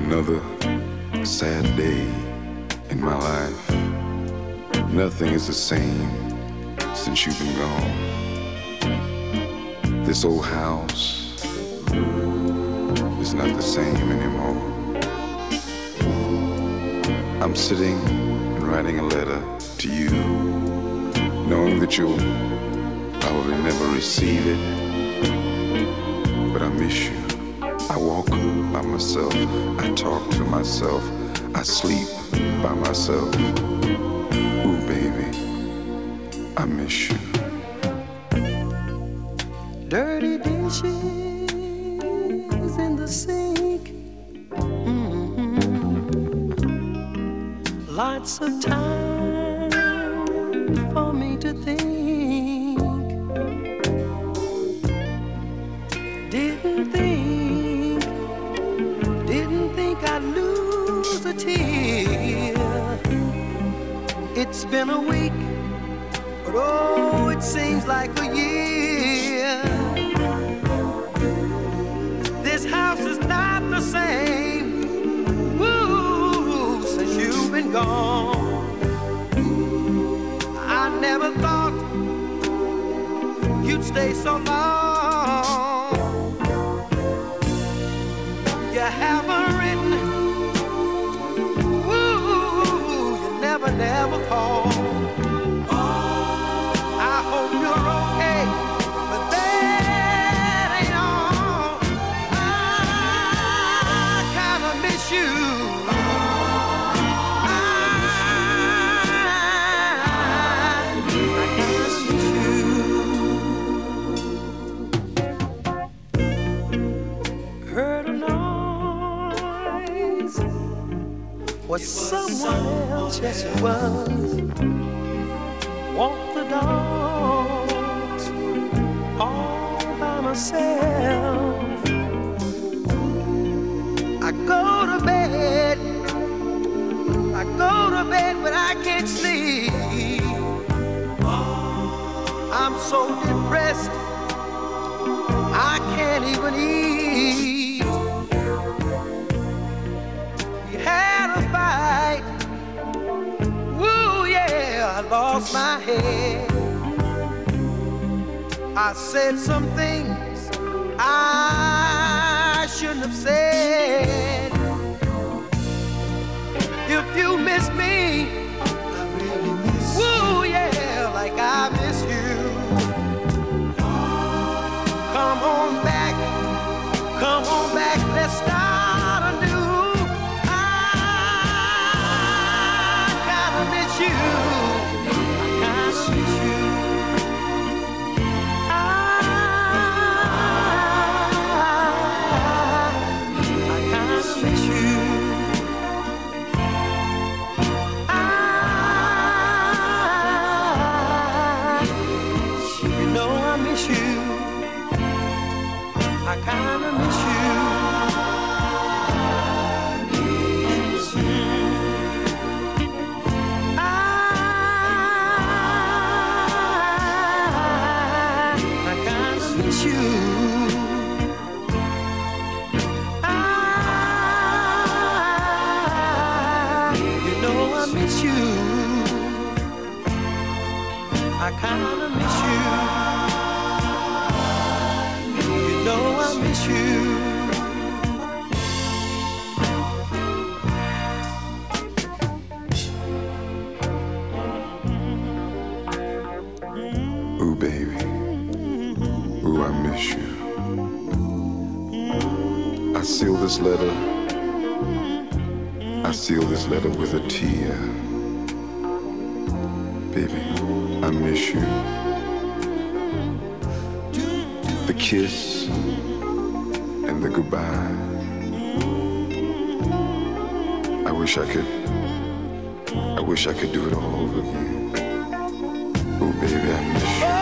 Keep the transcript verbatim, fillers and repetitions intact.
another sad day in my life. Nothing is the same since you've been gone. This old house is not the same anymore. I'm sitting and writing a letter to you, knowing that you'll probably never receive it, but I miss you. I walk by myself, I talk to myself, I sleep by myself. Ooh, baby, I miss you. Dirty dishes in the sink, mm-hmm. Lots of time for me to think. Didn't think, didn't think I'd lose a tear. It's been a week, but oh, it seems like a year. This house is not the same, woo, since you've been gone. I never thought you'd stay so long. You haven't written, woo, you never, never called. I hope you're okay, but that ain't all. I kinda miss you. Was someone else, yes it was. Walk the dogs all by myself. I go to bed, I go to bed, but I can't sleep. I'm so depressed, I can't even eat. We had a fight, woo, yeah, I lost my head. I said some things I shouldn't have said. If you miss me, I really miss you. Woo, yeah, like I miss you. Come on back, come on back, let's start anew. You, I kinda miss you. I, I kinda miss you. I, you know I miss you. I kinda miss you. I kinda miss you. You know I miss you. Ooh, baby. Ooh, I miss you. I seal this letter. I seal this letter with a tear. Baby, I miss you. The kiss and the goodbye. I wish I could, I wish I could do it all over again. Oh, baby, I miss you.